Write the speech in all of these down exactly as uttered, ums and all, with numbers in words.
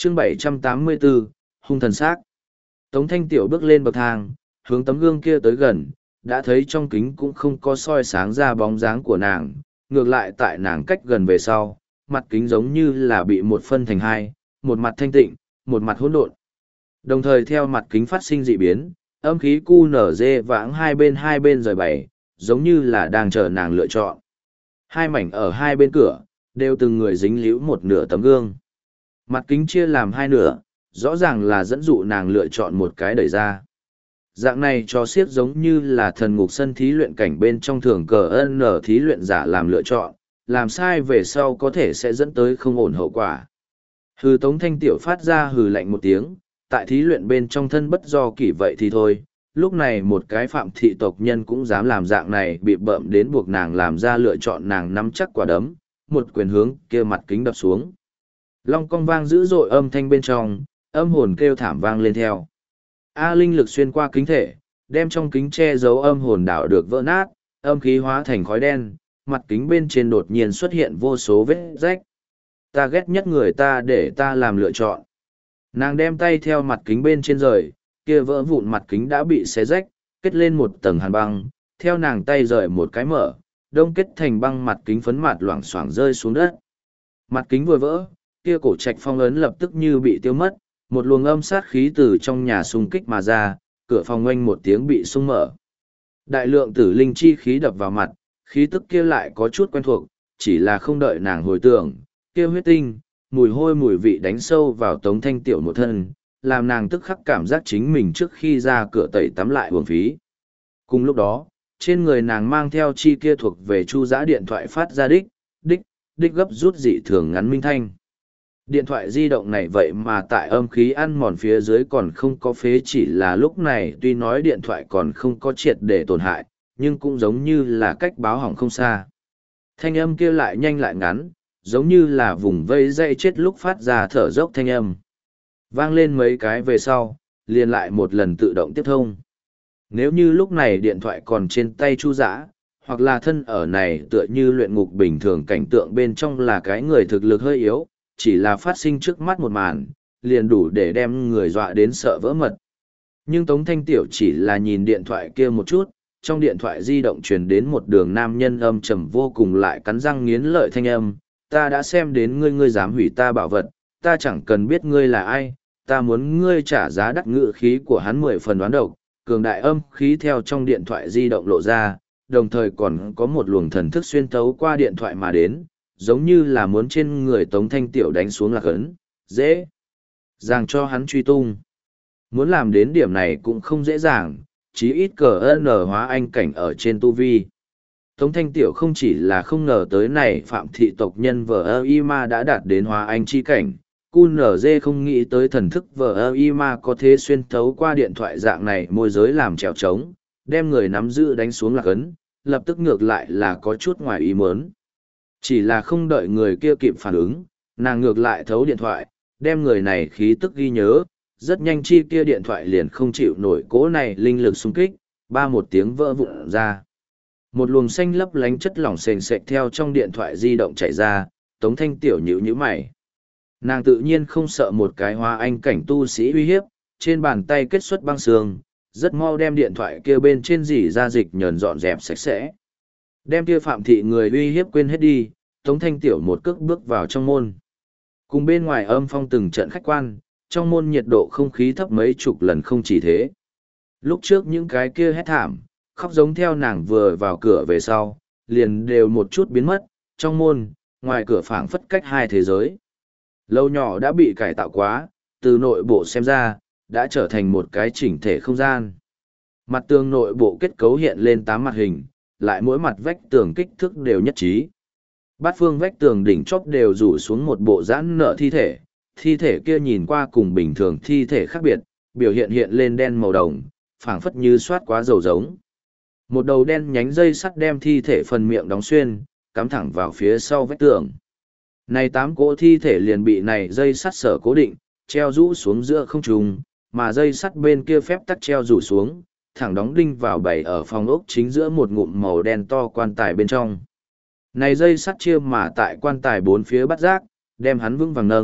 chương bảy trăm tám mươi bốn, hung thần xác. Tống Thanh Tiểu bước lên bậc thang, hướng tấm gương kia tới gần, đã thấy trong kính cũng không có soi sáng ra bóng dáng của nàng, ngược lại tại nàng cách gần về sau, mặt kính giống như là bị một phân thành hai, một mặt thanh tịnh, một mặt hỗn độn. Đồng thời theo mặt kính phát sinh dị biến, âm khí cu nở dê vãng hai bên hai bên rời bày, giống như là đang chờ nàng lựa chọn. Hai mảnh ở hai bên cửa, đều từng người dính líu một nửa tấm gương. Mặt kính chia làm hai nửa, rõ ràng là dẫn dụ nàng lựa chọn một cái đẩy ra. Dạng này cho siết giống như là thần ngục sân thí luyện cảnh bên trong thường cờ ân nở thí luyện giả làm lựa chọn, làm sai về sau có thể sẽ dẫn tới không ổn hậu quả. Hừ Tống Thanh Tiểu phát ra hừ lạnh một tiếng, tại thí luyện bên trong thân bất do kỷ vậy thì thôi, lúc này một cái phạm thị tộc nhân cũng dám làm dạng này bị bợm đến buộc nàng làm ra lựa chọn, nàng nắm chắc quả đấm, một quyền hướng kia mặt kính đập xuống. Long cong vang dữ dội âm thanh bên trong, âm hồn kêu thảm vang lên theo. A linh lực xuyên qua kính thể, đem trong kính che giấu âm hồn đảo được vỡ nát, âm khí hóa thành khói đen, mặt kính bên trên đột nhiên xuất hiện vô số vết rách. Ta ghét nhất người ta để ta làm lựa chọn. Nàng đem tay theo mặt kính bên trên rời, kia vỡ vụn mặt kính đã bị xé rách, kết lên một tầng hàn băng, theo nàng tay rời một cái mở, đông kết thành băng mặt kính phấn mạt loảng xoảng rơi xuống đất. Mặt kính vừa vỡ, kia cổ trạch phong ấn lập tức như bị tiêu mất, một luồng âm sát khí từ trong nhà xung kích mà ra, cửa phòng oanh một tiếng bị xung mở. Đại lượng tử linh chi khí đập vào mặt, khí tức kia lại có chút quen thuộc, chỉ là không đợi nàng hồi tưởng, kia huyết tinh, mùi hôi mùi vị đánh sâu vào Tống Thanh Tiểu một thân, làm nàng tức khắc cảm giác chính mình trước khi ra cửa tẩy tắm lại uổng phí. Cùng lúc đó, trên người nàng mang theo chi kia thuộc về chu giã điện thoại phát ra đích, đích, đích gấp rút dị thường ngắn minh thanh. Điện thoại di động này vậy mà tại âm khí ăn mòn phía dưới còn không có phế, chỉ là lúc này tuy nói điện thoại còn không có triệt để tổn hại, nhưng cũng giống như là cách báo hỏng không xa. Thanh âm kia lại nhanh lại ngắn, giống như là vùng vây dây chết lúc phát ra thở dốc thanh âm. Vang lên mấy cái về sau, liền lại một lần tự động tiếp thông. Nếu như lúc này điện thoại còn trên tay Chu Dã, hoặc là thân ở này tựa như luyện ngục bình thường cảnh tượng bên trong là cái người thực lực hơi yếu, chỉ là phát sinh trước mắt một màn, liền đủ để đem người dọa đến sợ vỡ mật. Nhưng Tống Thanh Tiểu chỉ là nhìn điện thoại kia một chút, trong điện thoại di động truyền đến một đường nam nhân âm trầm vô cùng lại cắn răng nghiến lợi thanh âm, ta đã xem đến ngươi ngươi dám hủy ta bảo vật, ta chẳng cần biết ngươi là ai, ta muốn ngươi trả giá đắt. Ngự khí của hắn mười phần đoán độc, cường đại âm khí theo trong điện thoại di động lộ ra, đồng thời còn có một luồng thần thức xuyên thấu qua điện thoại mà đến, giống như là muốn trên người Tống Thanh Tiểu đánh xuống lạc ấn, dễ dàng cho hắn truy tung. Muốn làm đến điểm này cũng không dễ dàng, chí ít cờ n hóa anh cảnh ở trên tu vi. Tống Thanh Tiểu không chỉ là không ngờ tới này phạm thị tộc nhân vờ ơ y ma đã đạt đến hóa anh chi cảnh, cu nở dê không nghĩ tới thần thức vờ ơ y ma có thế xuyên thấu qua điện thoại dạng này môi giới làm trèo trống, đem người nắm giữ đánh xuống lạc ấn, lập tức ngược lại là có chút ngoài ý muốn. Chỉ là không đợi người kia kịp phản ứng, nàng ngược lại thấu điện thoại, đem người này khí tức ghi nhớ, rất nhanh chi kia điện thoại liền không chịu nổi cỗ này linh lực xung kích, ba một tiếng vỡ vụn ra. Một luồng xanh lấp lánh chất lỏng sền sệt theo trong điện thoại di động chạy ra, Tống Thanh Tiểu nhíu nhíu mày. Nàng tự nhiên không sợ một cái hóa anh cảnh tu sĩ uy hiếp, trên bàn tay kết xuất băng sương, rất mau đem điện thoại kia bên trên dỉ ra dịch nhờn dọn dẹp sạch sẽ. Đem kia phạm thị người uy hiếp quên hết đi, Tống Thanh Tiểu một cước bước vào trong môn. Cùng bên ngoài âm phong từng trận khách quan, trong môn nhiệt độ không khí thấp mấy chục lần không chỉ thế. Lúc trước những cái kia hét thảm, khóc giống theo nàng vừa vào cửa về sau, liền đều một chút biến mất, trong môn, ngoài cửa phảng phất cách hai thế giới. Lâu nhỏ đã bị cải tạo quá, từ nội bộ xem ra, đã trở thành một cái chỉnh thể không gian. Mặt tường nội bộ kết cấu hiện lên tám mặt hình, lại mỗi mặt vách tường kích thước đều nhất trí. Bát phương vách tường đỉnh chóp đều rủ xuống một bộ giãn nở thi thể, thi thể kia nhìn qua cùng bình thường thi thể khác biệt, biểu hiện hiện lên đen màu đồng, phảng phất như soát quá dầu giống. Một đầu đen nhánh dây sắt đem thi thể phần miệng đóng xuyên, cắm thẳng vào phía sau vách tường. Này tám cỗ thi thể liền bị này dây sắt sở cố định, treo rũ xuống giữa không trung, mà dây sắt bên kia phép tắc treo rủ xuống, thẳng đóng đinh vào bày ở phòng ốc chính giữa một ngụm màu đen to quan tài bên trong. Này dây sắt chia mà tại quan tài bốn phía bắt giác, đem hắn vững vàng nâng,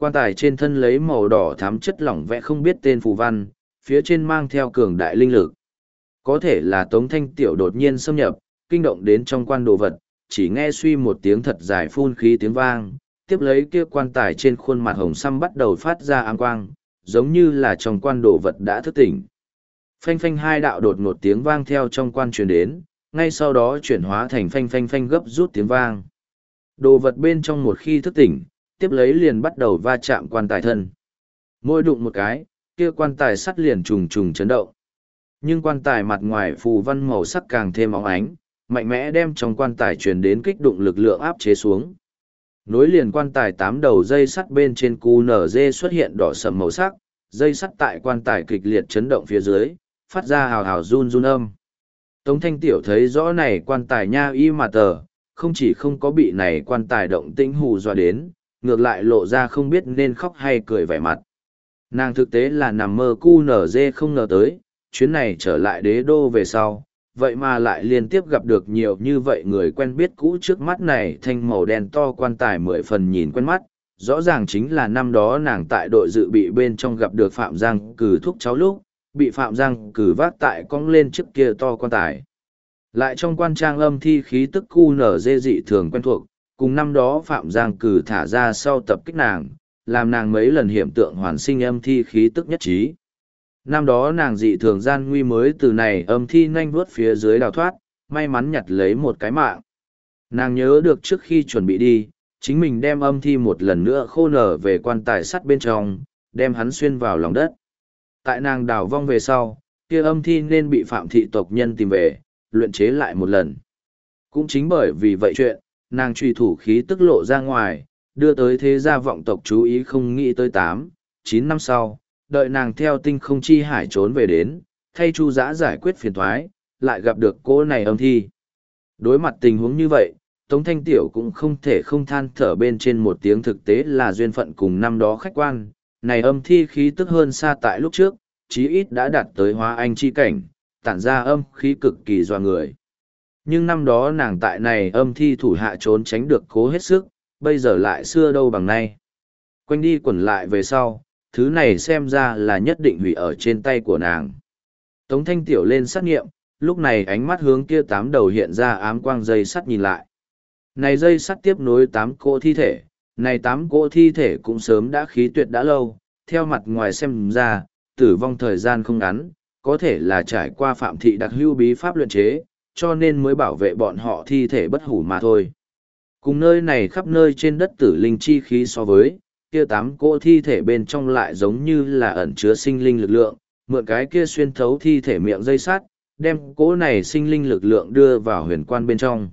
Quan tài trên thân lấy màu đỏ thắm chất lỏng vẽ không biết tên phù văn, phía trên mang theo cường đại linh lực. Có thể là Tống Thanh Tiểu đột nhiên xâm nhập, kinh động đến trong quan đồ vật, chỉ nghe suy một tiếng thật dài phun khí tiếng vang, tiếp lấy kia quan tài trên khuôn mặt hồng xăm bắt đầu phát ra áng quang, giống như là trong quan đồ vật đã thức tỉnh. Phanh phanh hai đạo đột ngột tiếng vang theo trong quan truyền đến, ngay sau đó chuyển hóa thành phanh phanh phanh gấp rút tiếng vang. Đồ vật bên trong một khi thức tỉnh, tiếp lấy liền bắt đầu va chạm quan tài thân. Mỗi đụng một cái, kia quan tài sắt liền trùng trùng chấn động. Nhưng quan tài mặt ngoài phù văn màu sắc càng thêm óng ánh, mạnh mẽ đem trong quan tài truyền đến kích động lực lượng áp chế xuống. Nối liền quan tài tám đầu dây sắt bên trên cu nở dê xuất hiện đỏ sầm màu sắc, dây sắt tại quan tài kịch liệt chấn động phía dưới, phát ra hào hào run run âm. Tống Thanh Tiểu thấy rõ này quan tài nha y mà tờ, không chỉ không có bị này quan tài động tĩnh hù dọa đến, ngược lại lộ ra không biết nên khóc hay cười vẻ mặt. Nàng thực tế là nằm mơ cu nở dê không ngờ tới, chuyến này trở lại đế đô về sau, vậy mà lại liên tiếp gặp được nhiều như vậy người quen biết cũ trước mắt này thanh màu đen to quan tài mười phần nhìn quen mắt, rõ ràng chính là năm đó nàng tại đội dự bị bên trong gặp được Phạm Giang Cử thúc cháu lúc, bị Phạm Giang Cử vác tại cong lên trước kia to quan tài. Lại trong quan trang âm thi khí tức cu nở dê dị thường quen thuộc, cùng năm đó Phạm Giang Cử thả ra sau tập kích nàng, làm nàng mấy lần hiểm tượng hoàn sinh âm thi khí tức nhất trí. Năm đó nàng dị thường gian nguy mới từ này âm thi nhanh vuốt phía dưới đào thoát, may mắn nhặt lấy một cái mạng. Nàng nhớ được trước khi chuẩn bị đi, chính mình đem âm thi một lần nữa khô nở về quan tài sắt bên trong, đem hắn xuyên vào lòng đất. Tại nàng đào vong về sau, kia âm thi nên bị phạm thị tộc nhân tìm về, luyện chế lại một lần. Cũng chính bởi vì vậy chuyện, nàng truy thủ khí tức lộ ra ngoài, đưa tới thế gia vọng tộc chú ý không nghĩ tới tám, chín năm sau, đợi nàng theo tinh không chi hải trốn về đến, thay Chu Dã giải quyết phiền thoái, lại gặp được cô này âm thi. Đối mặt tình huống như vậy, Tống Thanh Tiểu cũng không thể không than thở bên trên một tiếng, thực tế là duyên phận cùng năm đó khách quan, này âm thi khí tức hơn xa tại lúc trước, chí ít đã đạt tới hóa anh chi cảnh, tản ra âm khí cực kỳ doa người. Nhưng năm đó nàng tại này âm thi thủ hạ trốn tránh được cố hết sức, bây giờ lại xưa đâu bằng nay. Quanh đi quẩn lại về sau, thứ này xem ra là nhất định hủy ở trên tay của nàng. Tống Thanh Tiểu lên sát nghiệm, lúc này ánh mắt hướng kia tám đầu hiện ra ám quang dây sắt nhìn lại. Này dây sắt tiếp nối tám cỗ thi thể, này tám cỗ thi thể cũng sớm đã khí tuyệt đã lâu, theo mặt ngoài xem ra, tử vong thời gian không ngắn, có thể là trải qua phạm thị đặc hữu bí pháp luyện chế, cho nên mới bảo vệ bọn họ thi thể bất hủ mà thôi. Cùng nơi này khắp nơi trên đất tử linh chi khí so với, kia tám cỗ thi thể bên trong lại giống như là ẩn chứa sinh linh lực lượng, mượn cái kia xuyên thấu thi thể miệng dây sắt, đem cỗ này sinh linh lực lượng đưa vào huyền quan bên trong.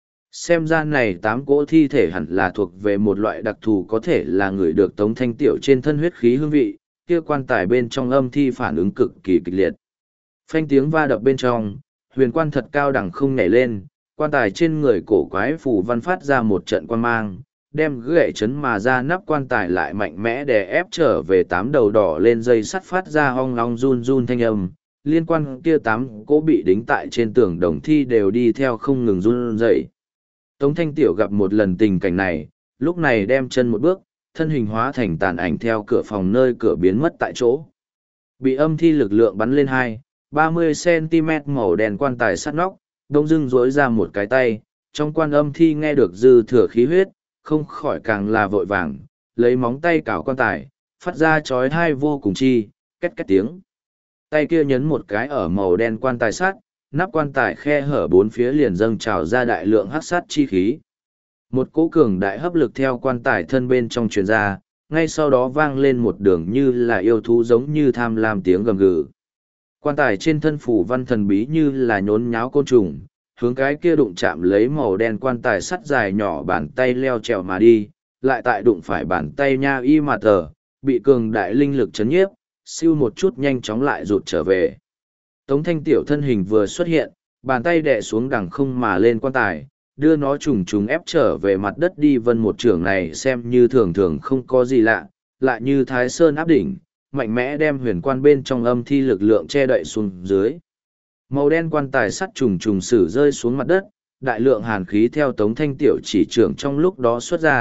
Xem ra này tám cỗ thi thể hẳn là thuộc về một loại đặc thù, có thể là người được Tống Thanh Tiểu trên thân huyết khí hương vị, kia quan tài bên trong âm thi phản ứng cực kỳ kịch liệt. Phanh tiếng va đập bên trong, huyền quan thật cao đẳng không nhảy lên, quan tài trên người cổ quái phù văn phát ra một trận quan mang, đem gậy chấn mà ra nắp quan tài lại mạnh mẽ đè ép trở về tám đầu đỏ lên dây sắt phát ra hong long run run thanh âm, liên quan kia tám cỗ bị đính tại trên tường đồng thi đều đi theo không ngừng run rẩy. Tống Thanh Tiểu gặp một lần tình cảnh này, lúc này đem chân một bước, thân hình hóa thành tàn ảnh theo cửa phòng nơi cửa biến mất tại chỗ. Bị âm thi lực lượng bắn lên hai, ba mươi xăng-ti-mét màu đen quan tài sắt nóc, đông dưng rối ra một cái tay, trong quan âm thi nghe được dư thừa khí huyết, không khỏi càng là vội vàng, lấy móng tay cào quan tài, phát ra chói tai vô cùng chi, két két tiếng. Tay kia nhấn một cái ở màu đen quan tài sắt, nắp quan tài khe hở bốn phía liền dâng trào ra đại lượng hắc sát chi khí. Một cỗ cường đại hấp lực theo quan tài thân bên trong truyền ra, ngay sau đó vang lên một đường như là yêu thú giống như tham lam tiếng gầm gừ. Quan tài trên thân phủ văn thần bí như là nhốn nháo côn trùng, hướng cái kia đụng chạm lấy màu đen quan tài sắt dài nhỏ bàn tay leo trèo mà đi, lại tại đụng phải bàn tay nha y mà tờ, bị cường đại linh lực chấn nhiếp, siêu một chút nhanh chóng lại rụt trở về. Tống Thanh Tiểu thân hình vừa xuất hiện, bàn tay đè xuống đằng không mà lên quan tài, đưa nó trùng trùng ép trở về mặt đất đi. Vân một trường này xem như thường thường không có gì lạ, lại như Thái Sơn áp đỉnh, mạnh mẽ đem huyền quan bên trong âm thi lực lượng che đậy xuống dưới. Màu đen quan tài sắt trùng trùng sử rơi xuống mặt đất, đại lượng hàn khí theo Tống Thanh Tiểu chỉ trưởng trong lúc đó xuất ra,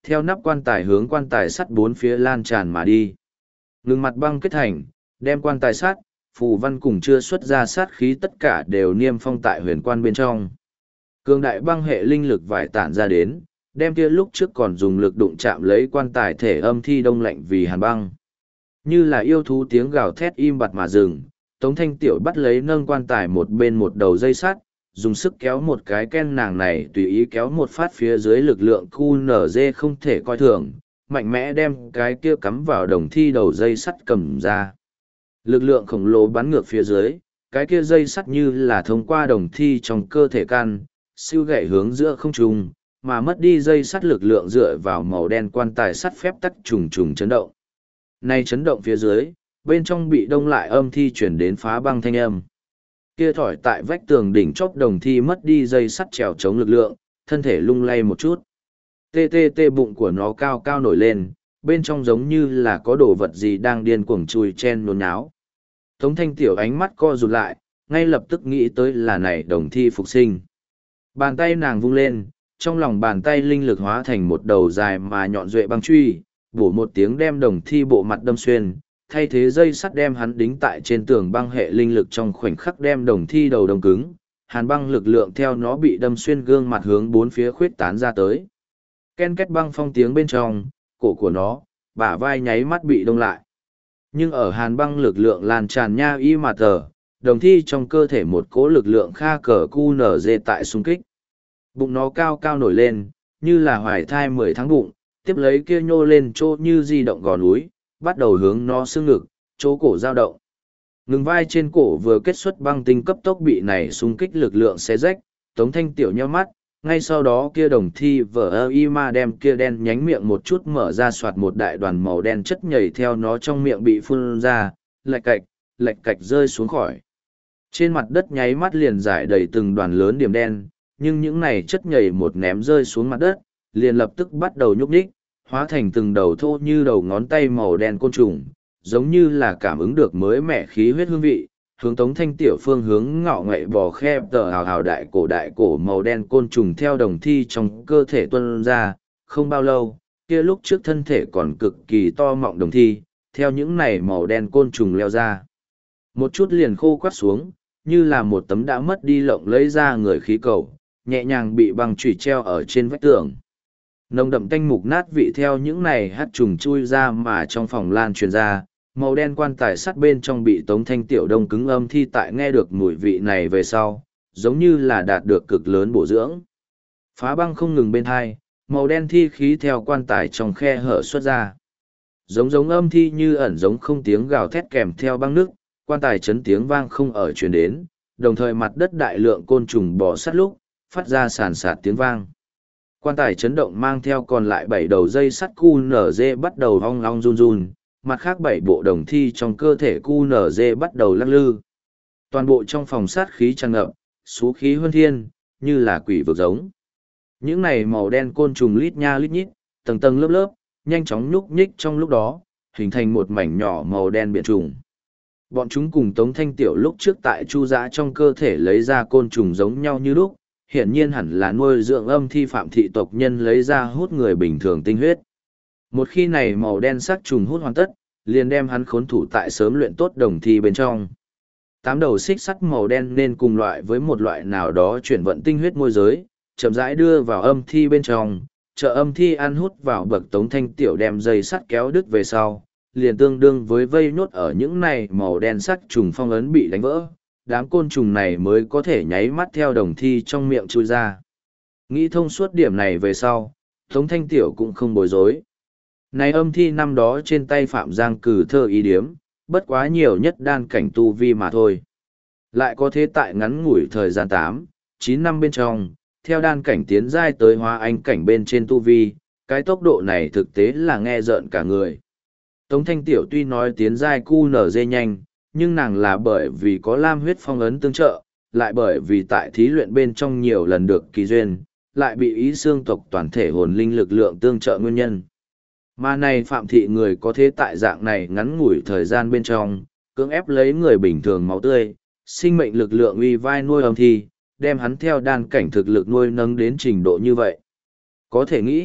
theo nắp quan tài hướng quan tài sắt bốn phía lan tràn mà đi. Ngừng mặt băng kết thành, đem quan tài sắt, phù văn cùng chưa xuất ra sát khí tất cả đều niêm phong tại huyền quan bên trong. Cường đại băng hệ linh lực vải tản ra đến, đem kia lúc trước còn dùng lực đụng chạm lấy quan tài thể âm thi đông lạnh vì hàn băng. Như là yêu thú tiếng gào thét im bặt mà dừng, Tống Thanh Tiểu bắt lấy nâng quan tài một bên một đầu dây sắt, dùng sức kéo một cái ken nàng này tùy ý kéo một phát phía dưới lực lượng Q N Z không thể coi thường, mạnh mẽ đem cái kia cắm vào đồng thi đầu dây sắt cầm ra. Lực lượng khổng lồ bắn ngược phía dưới, cái kia dây sắt như là thông qua đồng thi trong cơ thể can, siêu gậy hướng giữa không trung, mà mất đi dây sắt lực lượng dựa vào màu đen quan tài sắt phép tắc trùng trùng chấn động. Này chấn động phía dưới, bên trong bị đông lại âm thi chuyển đến phá băng thanh âm. Kia thỏi tại vách tường đỉnh chóp đồng thi mất đi dây sắt trèo chống lực lượng, thân thể lung lay một chút. Tê tê tê bụng của nó cao cao nổi lên, bên trong giống như là có đồ vật gì đang điên cuồng chui chen nôn náo. Tống Thanh Tiểu ánh mắt co rụt lại, ngay lập tức nghĩ tới là này đồng thi phục sinh. Bàn tay nàng vung lên, trong lòng bàn tay linh lực hóa thành một đầu dài mà nhọn duệ băng truy, bổ một tiếng đem đồng thi bộ mặt đâm xuyên, thay thế dây sắt đem hắn đính tại trên tường băng hệ linh lực trong khoảnh khắc đem đồng thi đầu đông cứng, hàn băng lực lượng theo nó bị đâm xuyên gương mặt hướng bốn phía khuyết tán ra tới. Ken két băng phong tiếng bên trong, cổ của nó, bả vai nháy mắt bị đông lại. Nhưng ở hàn băng lực lượng lan tràn nha y mà tờ, đồng thi trong cơ thể một cỗ lực lượng kha cờ cu nở dê tại xung kích. Bụng nó cao cao nổi lên, như là hoài thai mười tháng bụng, tiếp lấy kia nhô lên chỗ như di động gò núi, bắt đầu hướng nó xương ngực, chỗ cổ dao động. Ngừng vai trên cổ vừa kết xuất băng tinh cấp tốc bị này xung kích lực lượng xé rách, Tống Thanh Tiểu nheo mắt, ngay sau đó kia đồng thi vỡ ơ y ma đem kia đen nhánh miệng một chút mở ra soạt một đại đoàn màu đen chất nhảy theo nó trong miệng bị phun ra, lạch cạch, lạch cạch rơi xuống khỏi. Trên mặt đất nháy mắt liền giải đầy từng đoàn lớn điểm đen, nhưng những này chất nhảy một ném rơi xuống mặt đất, liền lập tức bắt đầu nhúc nhích, hóa thành từng đầu thô như đầu ngón tay màu đen côn trùng, giống như là cảm ứng được mới mẻ khí huyết hương vị, hướng Tống Thanh Tiểu phương hướng ngọ ngậy bò khe tờ hào hào đại cổ đại cổ màu đen côn trùng theo đồng thi trong cơ thể tuân ra, không bao lâu, kia lúc trước thân thể còn cực kỳ to mọng đồng thi, theo những này màu đen côn trùng leo ra. Một chút liền khô quắt xuống, như là một tấm đã mất đi lộng lấy ra người khí cầu, nhẹ nhàng bị băng chủy treo ở trên vách tường. Nồng đậm tanh mục nát vị theo những này hát trùng chui ra mà trong phòng lan truyền ra, màu đen quan tài sắt bên trong bị Tống Thanh Tiểu đông cứng âm thi tại nghe được mùi vị này về sau, giống như là đạt được cực lớn bổ dưỡng. Phá băng không ngừng bên hai, màu đen thi khí theo quan tài trong khe hở xuất ra. Giống giống âm thi như ẩn giống không tiếng gào thét kèm theo băng nước, quan tài chấn tiếng vang không ở truyền đến, đồng thời mặt đất đại lượng côn trùng bò sắt lúc, phát ra sàn sạt tiếng vang. Quan tài chấn động mang theo còn lại bảy đầu dây sắt cu nở dê bắt đầu ong ong run run, mặt khác bảy bộ đồng thi trong cơ thể cu nở dê bắt đầu lắc lư. Toàn bộ trong phòng sát khí tràn ngập, xú khí huân thiên, như là quỷ vực giống. Những này màu đen côn trùng lít nha lít nhít, tầng tầng lớp lớp, nhanh chóng nhúc nhích trong lúc đó, hình thành một mảnh nhỏ màu đen biển trùng. Bọn chúng cùng Tống Thanh Tiểu lúc trước tại chu dã trong cơ thể lấy ra côn trùng giống nhau như lúc, hiển nhiên hẳn là nuôi dưỡng âm thi phạm thị tộc nhân lấy ra hút người bình thường tinh huyết. Một khi này màu đen sắc trùng hút hoàn tất, liền đem hắn khốn thủ tại sớm luyện tốt đồng thi bên trong. Tám đầu xích sắt màu đen nên cùng loại với một loại nào đó chuyển vận tinh huyết môi giới, chậm rãi đưa vào âm thi bên trong, trợ âm thi ăn hút vào bậc Tống Thanh Tiểu đem dây sắt kéo đứt về sau, liền tương đương với vây nốt ở những này màu đen sắc trùng phong ấn bị đánh vỡ, đám côn trùng này mới có thể nháy mắt theo đồng thi trong miệng chui ra. Nghĩ thông suốt điểm này về sau, Tống Thanh Tiểu cũng không bối rối. Này âm thi năm đó trên tay Phạm Giang cử thơ ý điếm, bất quá nhiều nhất đan cảnh tu vi mà thôi. Lại có thế tại ngắn ngủi thời gian tám, chín năm bên trong, theo đan cảnh tiến giai tới hóa anh cảnh bên trên tu vi, cái tốc độ này thực tế là nghe rợn cả người. Tống Thanh Tiểu tuy nói tiến giai cu nở dê nhanh, nhưng nàng là bởi vì có lam huyết phong ấn tương trợ, lại bởi vì tại thí luyện bên trong nhiều lần được kỳ duyên, lại bị ý xương tộc toàn thể hồn linh lực lượng tương trợ nguyên nhân. Mà này phạm thị người có thế tại dạng này ngắn ngủi thời gian bên trong, cưỡng ép lấy người bình thường máu tươi, sinh mệnh lực lượng uy vai nuôi âm thi, đem hắn theo đan cảnh thực lực nuôi nâng đến trình độ như vậy. Có thể nghĩ,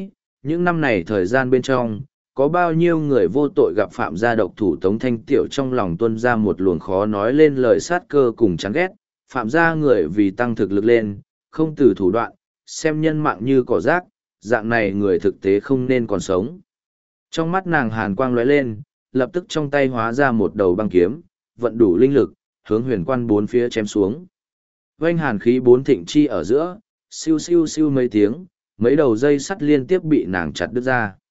những năm này thời gian bên trong, có bao nhiêu người vô tội gặp phạm gia độc thủ Tống Thanh Tiểu trong lòng tuôn ra một luồng khó nói lên lời sát cơ cùng chán ghét, phạm gia người vì tăng thực lực lên, không từ thủ đoạn, xem nhân mạng như cỏ rác, dạng này người thực tế không nên còn sống. Trong mắt nàng hàn quang lóe lên, lập tức trong tay hóa ra một đầu băng kiếm, vận đủ linh lực, hướng huyền quan bốn phía chém xuống. Vành hàn khí bốn thịnh chi ở giữa, siêu siêu siêu mấy tiếng, mấy đầu dây sắt liên tiếp bị nàng chặt đứt ra.